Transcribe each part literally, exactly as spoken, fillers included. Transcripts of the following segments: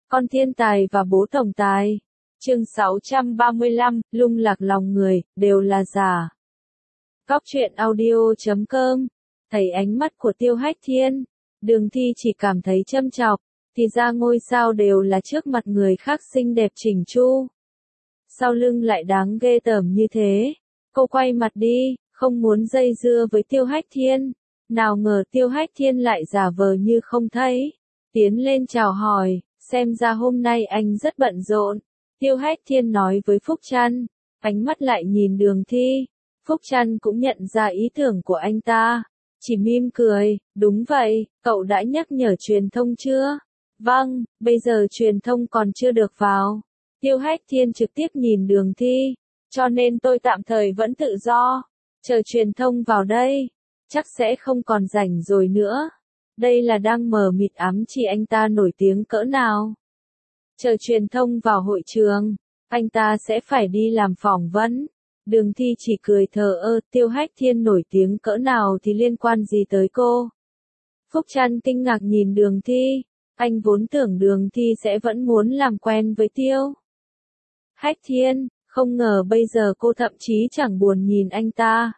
Con thiên tài và bố tổng tài. Chương sáu trăm ba mươi lăm, lung lạc lòng người, đều là giả. Góc truyện audio chấm com. Thấy ánh mắt của Tiêu Hách Thiên, Đường Thi chỉ cảm thấy châm chọc, thì ra ngôi sao đều là trước mặt người khác xinh đẹp chỉnh chu. Sau lưng lại đáng ghê tởm như thế. Cô quay mặt đi, không muốn dây dưa với Tiêu Hách Thiên. Nào ngờ Tiêu Hách Thiên lại giả vờ như không thấy. Tiến lên chào hỏi, xem ra hôm nay anh rất bận rộn. Tiêu Hách Thiên nói với Phúc Trăn, ánh mắt lại nhìn Đường Thi. Phúc Trăn cũng nhận ra ý tưởng của anh ta. Chỉ mỉm cười, đúng vậy, cậu đã nhắc nhở truyền thông chưa? Vâng, bây giờ truyền thông còn chưa được vào. Tiêu Hách Thiên trực tiếp nhìn Đường Thi, cho nên tôi tạm thời vẫn tự do. Chờ truyền thông vào đây, chắc sẽ không còn rảnh rồi nữa. Đây là đang mờ mịt ám chỉ anh ta nổi tiếng cỡ nào. Chờ truyền thông vào hội trường, anh ta sẽ phải đi làm phỏng vấn. Đường Thi chỉ cười thờ ơ, Tiêu Hách Thiên nổi tiếng cỡ nào thì liên quan gì tới cô. Phúc Trăn kinh ngạc nhìn Đường Thi, anh vốn tưởng Đường Thi sẽ vẫn muốn làm quen với Tiêu Hách Thiên, không ngờ bây giờ cô thậm chí chẳng buồn nhìn anh ta.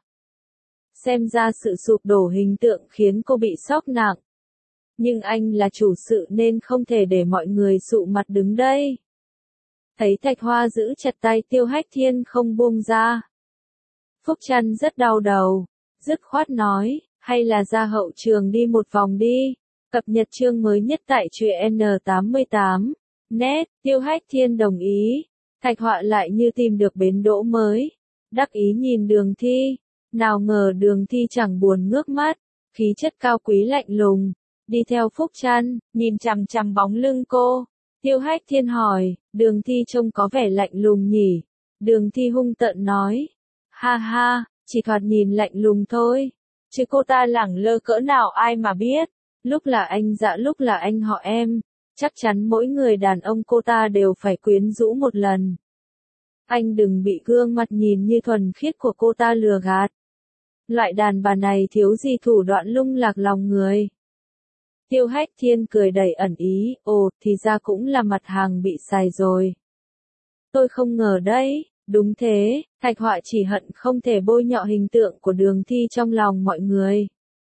Xem ra sự sụp đổ hình tượng khiến cô bị sốc nặng. Nhưng anh là chủ sự nên không thể để mọi người sụ mặt đứng đây. Thấy Thạch Hoa giữ chặt tay Tiêu Hách Thiên không buông ra. Phúc Trăn rất đau đầu, dứt khoát nói, hay là ra hậu trường đi một vòng đi. Cập nhật chương mới nhất tại truyện N tám mươi tám. Net, Tiêu Hách Thiên đồng ý. Thạch Họa lại như tìm được bến đỗ mới. Đắc ý nhìn Đường Thi. Nào ngờ Đường Thi chẳng buồn ngước mắt. Khí chất cao quý lạnh lùng. Đi theo Phúc Trăn, nhìn chằm chằm bóng lưng cô. Tiêu Hách Thiên hỏi, Đường Thi trông có vẻ lạnh lùng nhỉ? Đường Thi hung tợn nói. Ha ha, chỉ thoạt nhìn lạnh lùng thôi. Chứ cô ta lẳng lơ cỡ nào ai mà biết. Lúc là anh dạ lúc là anh họ em. Chắc chắn mỗi người đàn ông cô ta đều phải quyến rũ một lần. Anh đừng bị gương mặt nhìn như thuần khiết của cô ta lừa gạt. Loại đàn bà này thiếu gì thủ đoạn lung lạc lòng người. Tiêu Hách Thiên cười đầy ẩn ý, ồ, thì ra cũng là mặt hàng bị xài rồi. Tôi không ngờ đấy, đúng thế, Thạch Họa chỉ hận không thể bôi nhọ hình tượng của Đường Thi trong lòng mọi người.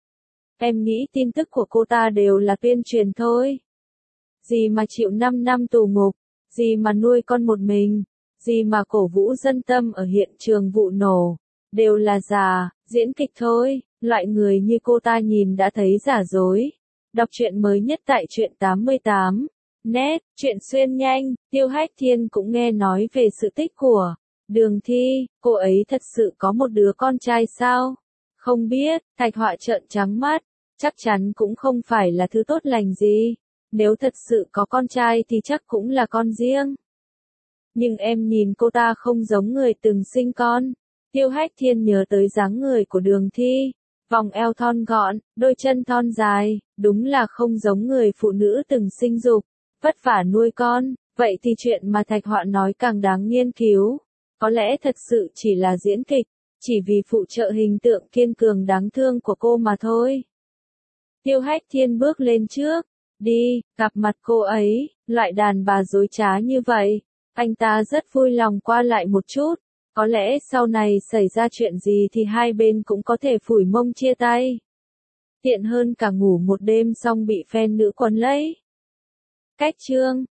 Em nghĩ tin tức của cô ta đều là tuyên truyền thôi. Gì mà chịu năm năm tù ngục, gì mà nuôi con một mình, gì mà cổ vũ dân tâm ở hiện trường vụ nổ, đều là giả, diễn kịch thôi, loại người như cô ta nhìn đã thấy giả dối. Đọc truyện mới nhất tại truyện tám mươi tám. Net, truyện xuyên nhanh, Tiêu Hách Thiên cũng nghe nói về sự tích của Đường Thi, cô ấy thật sự có một đứa con trai sao? Không biết, Thạch Họa trợn trắng mắt, chắc chắn cũng không phải là thứ tốt lành gì. Nếu thật sự có con trai thì chắc cũng là con riêng. Nhưng em nhìn cô ta không giống người từng sinh con. Tiêu Hách Thiên nhớ tới dáng người của Đường Thi. Vòng eo thon gọn, đôi chân thon dài, đúng là không giống người phụ nữ từng sinh dục, vất vả nuôi con. Vậy thì chuyện mà Thạch Họa nói càng đáng nghiên cứu. Có lẽ thật sự chỉ là diễn kịch, chỉ vì phụ trợ hình tượng kiên cường đáng thương của cô mà thôi. Tiêu Hách Thiên bước lên trước. Đi, gặp mặt cô ấy, loại đàn bà dối trá như vậy, anh ta rất vui lòng qua lại một chút, có lẽ sau này xảy ra chuyện gì thì hai bên cũng có thể phủi mông chia tay. Tiện hơn cả ngủ một đêm xong bị fan nữ quấn lấy. Cách chương